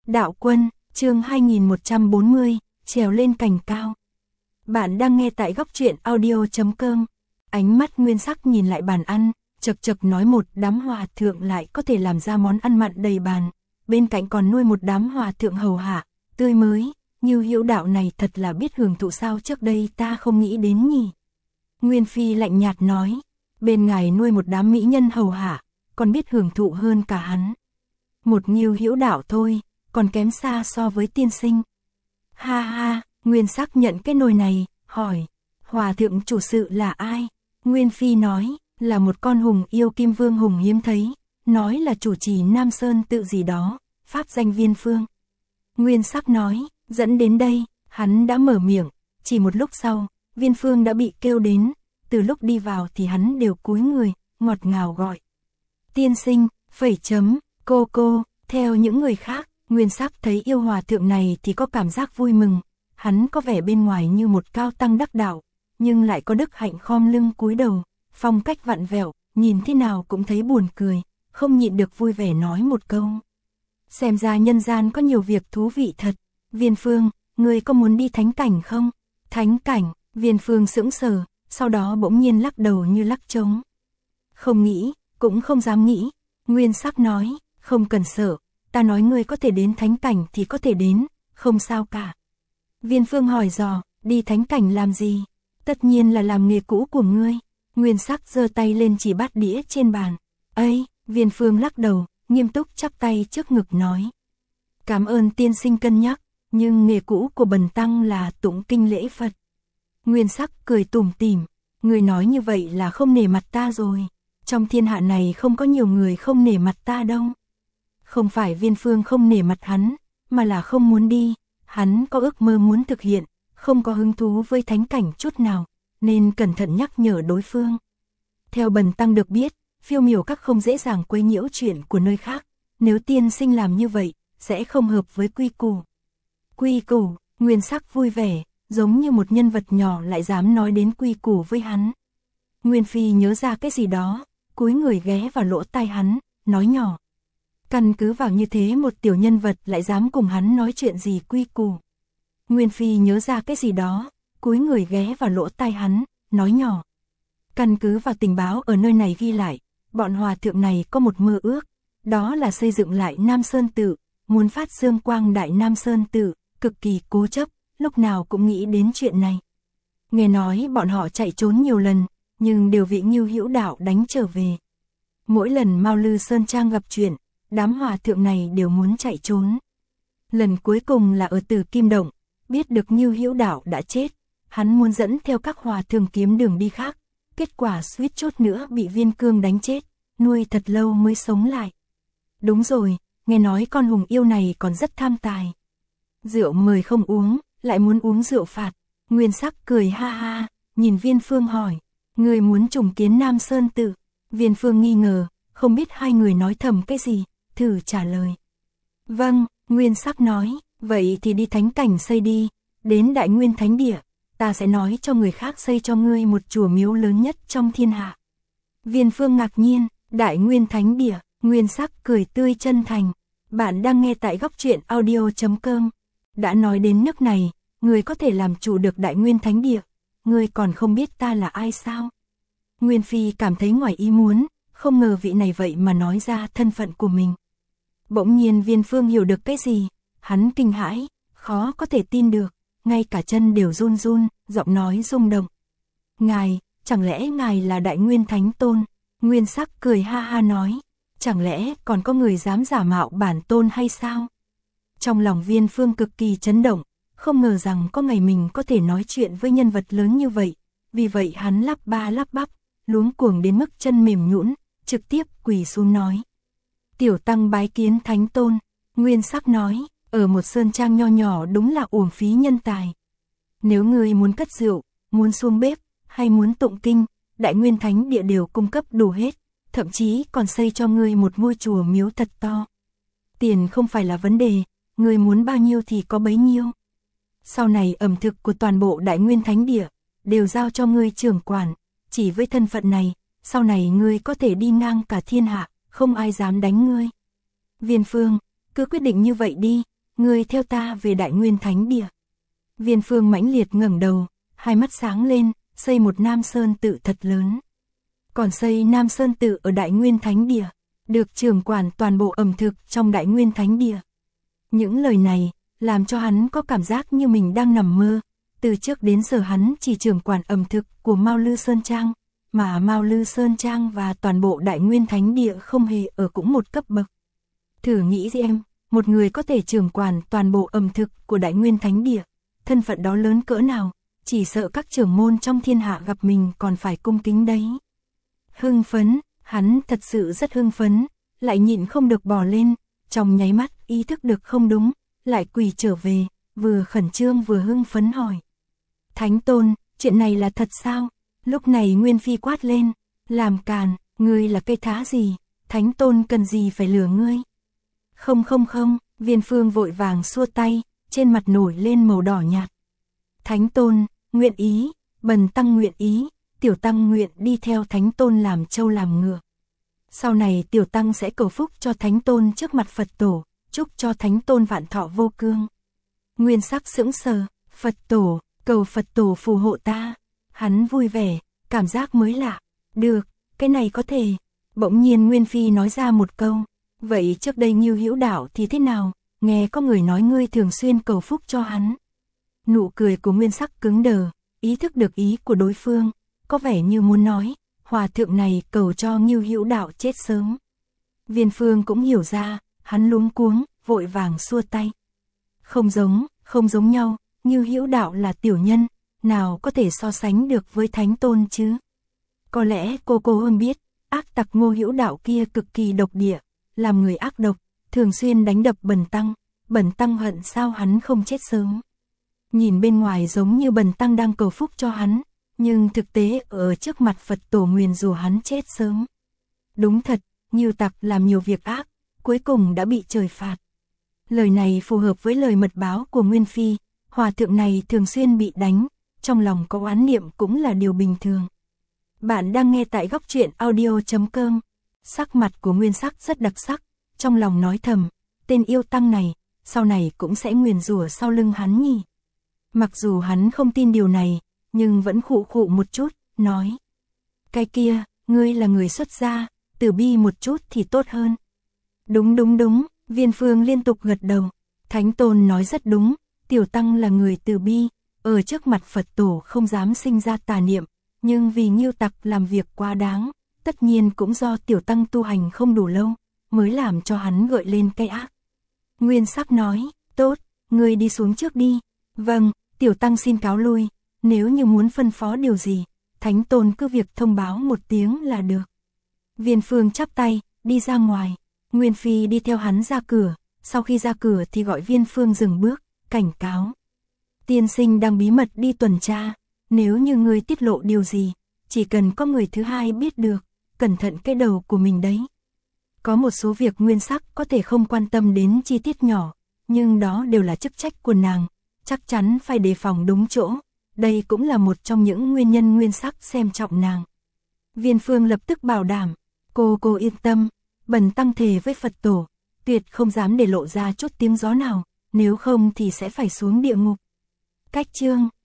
Đạo Quân, chương 2140, trèo lên cành cao. Bạn đang nghe tại góc truyện audio.com. Ánh mắt Nguyên Sắc nhìn lại bàn ăn, chật chật nói một đám hòa thượng lại có thể làm ra món ăn mặn đầy bàn, bên cạnh còn nuôi một đám hòa thượng hầu hạ, tươi mới, như Hữu Đạo này thật là biết hưởng thụ sao trước đây ta không nghĩ đến nhỉ. Nguyên Phi lạnh nhạt nói, bên ngài nuôi một đám mỹ nhân hầu hạ, còn biết hưởng thụ hơn cả hắn. Một Nghiêu Hữu Đạo thôi, còn kém xa so với tiên sinh. Ha ha, Nguyên Sắc nhận cái nồi này, hỏi, hòa thượng chủ sự là ai? Nguyên Phi nói, là một con hùng yêu kim vương hùng hiếm thấy, nói là chủ trì Nam Sơn tự gì đó, pháp danh Viên Phương. Nguyên Sắc nói, dẫn đến đây, hắn đã mở miệng, chỉ một lúc sau, Viên Phương đã bị kêu đến, từ lúc đi vào thì hắn đều cúi người, ngọt ngào gọi. Tiên sinh, phẩy chấm, cô, theo những người khác, Nguyên Sắc thấy yêu hòa thượng này thì có cảm giác vui mừng, hắn có vẻ bên ngoài như một cao tăng đắc đạo, nhưng lại có đức hạnh khom lưng cúi đầu, phong cách vặn vẹo, nhìn thế nào cũng thấy buồn cười, không nhịn được vui vẻ nói một câu. Xem ra nhân gian có nhiều việc thú vị thật. Viên Phương, ngươi có muốn đi thánh cảnh không? Thánh cảnh, Viên Phương sững sờ, sau đó bỗng nhiên lắc đầu như lắc trống. Không nghĩ, cũng không dám nghĩ. Nguyên Sắc nói, không cần sợ, ta nói ngươi có thể đến thánh cảnh thì có thể đến, không sao cả. Viên Phương hỏi dò, đi thánh cảnh làm gì? Tất nhiên là làm nghề cũ của ngươi. Nguyên Sắc giơ tay lên chỉ bát đĩa trên bàn. Ây, Viên Phương lắc đầu, nghiêm túc chắp tay trước ngực nói. Cảm ơn tiên sinh cân nhắc, nhưng nghề cũ của bần tăng là tụng kinh lễ Phật. Nguyên Sắc cười tủm tỉm, người nói như vậy là không nể mặt ta rồi. Trong thiên hạ này không có nhiều người không nể mặt ta đâu. Không phải Viên Phương không nể mặt hắn, mà là không muốn đi. Hắn có ước mơ muốn thực hiện, không có hứng thú với thánh cảnh chút nào, nên cẩn thận nhắc nhở đối phương. Theo bần tăng được biết, phiêu miểu các không dễ dàng quấy nhiễu chuyện của nơi khác. Nếu tiên sinh làm như vậy, sẽ không hợp với quy củ. Quy củ, Nguyên Sắc vui vẻ, giống như một nhân vật nhỏ lại dám nói đến quy củ với hắn. Nguyên Phi nhớ ra cái gì đó, cúi người ghé vào lỗ tai hắn, nói nhỏ. Căn cứ vào như thế một tiểu nhân vật lại dám cùng hắn nói chuyện gì quy củ. Nguyên Phi nhớ ra cái gì đó, cúi người ghé vào lỗ tai hắn, nói nhỏ. Căn cứ vào tình báo ở nơi này ghi lại, bọn hòa thượng này có một mơ ước, đó là xây dựng lại Nam Sơn Tự, muốn phát dương quang đại Nam Sơn Tự, cực kỳ cố chấp, lúc nào cũng nghĩ đến chuyện này. Nghe nói bọn họ chạy trốn nhiều lần, nhưng đều bị Nghiêu Hữu Đạo đánh trở về. Mỗi lần Mao Lư Sơn Trang gặp chuyện, đám hòa thượng này đều muốn chạy trốn. Lần cuối cùng là ở Tử Kim Động, biết được Nghiêu Hữu Đạo đã chết, hắn muốn dẫn theo các hòa thượng kiếm đường đi khác, kết quả suýt chút nữa bị Viên Cương đánh chết, nuôi thật lâu mới sống lại. Đúng rồi, nghe nói con hùng yêu này còn rất tham tài. Rượu mời không uống, lại muốn uống rượu phạt. Nguyên Sắc cười ha ha, nhìn Viên Phương hỏi, người muốn trùng kiến Nam Sơn Tự? Viên Phương nghi ngờ, không biết hai người nói thầm cái gì, thử trả lời. Vâng, Nguyên Sắc nói, vậy thì đi thánh cảnh xây đi, đến Đại Nguyên Thánh Địa, ta sẽ nói cho người khác xây cho ngươi một chùa miếu lớn nhất trong thiên hạ. Viên Phương ngạc nhiên, Đại Nguyên Thánh Địa, Nguyên Sắc cười tươi chân thành. Bạn đang nghe tại góc truyện audio.com. Đã nói đến nước này, người có thể làm chủ được Đại Nguyên Thánh Địa, người còn không biết ta là ai sao? Nguyên Phi cảm thấy ngoài ý muốn, không ngờ vị này vậy mà nói ra thân phận của mình. Bỗng nhiên Viên Phương hiểu được cái gì, hắn kinh hãi, khó có thể tin được, ngay cả chân đều run run, giọng nói rung động. Ngài, chẳng lẽ ngài là Đại Nguyên Thánh Tôn? Nguyên Sắc cười ha ha nói, chẳng lẽ còn có người dám giả mạo bản tôn hay sao? Trong lòng Viên Phương cực kỳ chấn động, không ngờ rằng có ngày mình có thể nói chuyện với nhân vật lớn như vậy, vì vậy hắn lắp ba lắp bắp, luống cuồng đến mức chân mềm nhũn, trực tiếp quỳ xuống nói. Tiểu tăng bái kiến Thánh Tôn. Nguyên Sắc nói, ở một sơn trang nho nhỏ đúng là uổng phí nhân tài. Nếu ngươi muốn cất rượu, muốn xuống bếp, hay muốn tụng kinh, Đại Nguyên Thánh Địa đều cung cấp đủ hết, thậm chí còn xây cho ngươi một ngôi chùa miếu thật to. Tiền không phải là vấn đề, ngươi muốn bao nhiêu thì có bấy nhiêu. Sau này ẩm thực của toàn bộ Đại Nguyên Thánh Địa đều giao cho ngươi trưởng quản, chỉ với thân phận này, sau này ngươi có thể đi ngang cả thiên hạ, không ai dám đánh ngươi. Viên Phương, cứ quyết định như vậy đi, ngươi theo ta về Đại Nguyên Thánh Địa. Viên Phương mãnh liệt ngẩng đầu, hai mắt sáng lên, xây một Nam Sơn tự thật lớn. Còn xây Nam Sơn tự ở Đại Nguyên Thánh Địa, được trưởng quản toàn bộ ẩm thực trong Đại Nguyên Thánh Địa. Những lời này làm cho hắn có cảm giác như mình đang nằm mơ. Từ trước đến giờ hắn chỉ trưởng quản ẩm thực của Mao Lư Sơn Trang, mà Mao Lư Sơn Trang và toàn bộ Đại Nguyên Thánh Địa không hề ở cũng một cấp bậc. Thử nghĩ xem, một người có thể trưởng quản toàn bộ ẩm thực của Đại Nguyên Thánh Địa, thân phận đó lớn cỡ nào, chỉ sợ các trưởng môn trong thiên hạ gặp mình còn phải cung kính đấy. Hưng phấn, hắn thật sự rất hưng phấn, lại nhịn không được bò lên, trong nháy mắt ý thức được không đúng, lại quỳ trở về, vừa khẩn trương vừa hưng phấn hỏi. Thánh Tôn, chuyện này là thật sao? Lúc này Nguyên Phi quát lên, làm càn, ngươi là cây thá gì, Thánh Tôn cần gì phải lừa ngươi? Không, Viên Phương vội vàng xua tay, trên mặt nổi lên màu đỏ nhạt. Thánh Tôn, nguyện ý, bần tăng nguyện ý, tiểu tăng nguyện đi theo Thánh Tôn làm trâu làm ngựa. Sau này tiểu tăng sẽ cầu phúc cho Thánh Tôn trước mặt Phật Tổ, chúc cho Thánh Tôn vạn thọ vô cương. Nguyên Sắc sững sờ, Phật Tổ, cầu Phật Tổ phù hộ ta. Hắn vui vẻ, cảm giác mới lạ. Được, cái này có thể. Bỗng nhiên Nguyên Phi nói ra một câu. Vậy trước đây Ngưu Hữu Đạo thì thế nào? Nghe có người nói ngươi thường xuyên cầu phúc cho hắn. Nụ cười của Nguyên Sắc cứng đờ, ý thức được ý của đối phương, có vẻ như muốn nói, hòa thượng này cầu cho Ngưu Hữu Đạo chết sớm. Viên Phương cũng hiểu ra, hắn luống cuống, vội vàng xua tay. Không giống nhau, Ngưu Hữu Đạo là tiểu nhân, nào có thể so sánh được với Thánh Tôn chứ. Có lẽ cô hơn biết, ác tặc Ngô Hữu Đạo kia cực kỳ độc địa, làm người ác độc, thường xuyên đánh đập bần tăng hận sao hắn không chết sớm. Nhìn bên ngoài giống như bần tăng đang cầu phúc cho hắn, nhưng thực tế ở trước mặt Phật Tổ nguyền rủa hắn chết sớm. Đúng thật, Ngưu tặc làm nhiều việc ác, cuối cùng đã bị trời phạt. Lời này phù hợp với lời mật báo của Nguyên Phi, hòa thượng này thường xuyên bị đánh, trong lòng có oán niệm cũng là điều bình thường. Bạn đang nghe tại góc truyện audio.com. Sắc mặt của Nguyên Sắc rất đặc sắc, trong lòng nói thầm, tên yêu tăng này, sau này cũng sẽ nguyền rủa sau lưng hắn nhỉ. Mặc dù hắn không tin điều này, nhưng vẫn khụ một chút, nói. Cái kia, ngươi là người xuất gia, từ bi một chút thì tốt hơn. Đúng, Viên Phương liên tục gật đầu. Thánh Tôn nói rất đúng, tiểu tăng là người từ bi, ở trước mặt Phật Tổ không dám sinh ra tà niệm, nhưng vì Ngưu tặc làm việc quá đáng, tất nhiên cũng do tiểu tăng tu hành không đủ lâu, mới làm cho hắn gợi lên cái ác. Nguyên Sắc nói, tốt, ngươi đi xuống trước đi. Vâng, tiểu tăng xin cáo lui, nếu như muốn phân phó điều gì, Thánh Tôn cứ việc thông báo một tiếng là được. Viên Phương chắp tay, đi ra ngoài. Nguyên Phi đi theo hắn ra cửa, sau khi ra cửa thì gọi Viên Phương dừng bước, cảnh cáo. Tiên sinh đang bí mật đi tuần tra, nếu như ngươi tiết lộ điều gì, chỉ cần có người thứ hai biết được, cẩn thận cái đầu của mình đấy. Có một số việc Nguyên Sắc có thể không quan tâm đến chi tiết nhỏ, nhưng đó đều là chức trách của nàng, chắc chắn phải đề phòng đúng chỗ, đây cũng là một trong những nguyên nhân Nguyên Sắc xem trọng nàng. Viên Phương lập tức bảo đảm, cô yên tâm, bần tăng thề với Phật Tổ, tuyệt không dám để lộ ra chút tiếng gió nào, nếu không thì sẽ phải xuống địa ngục. Cách chương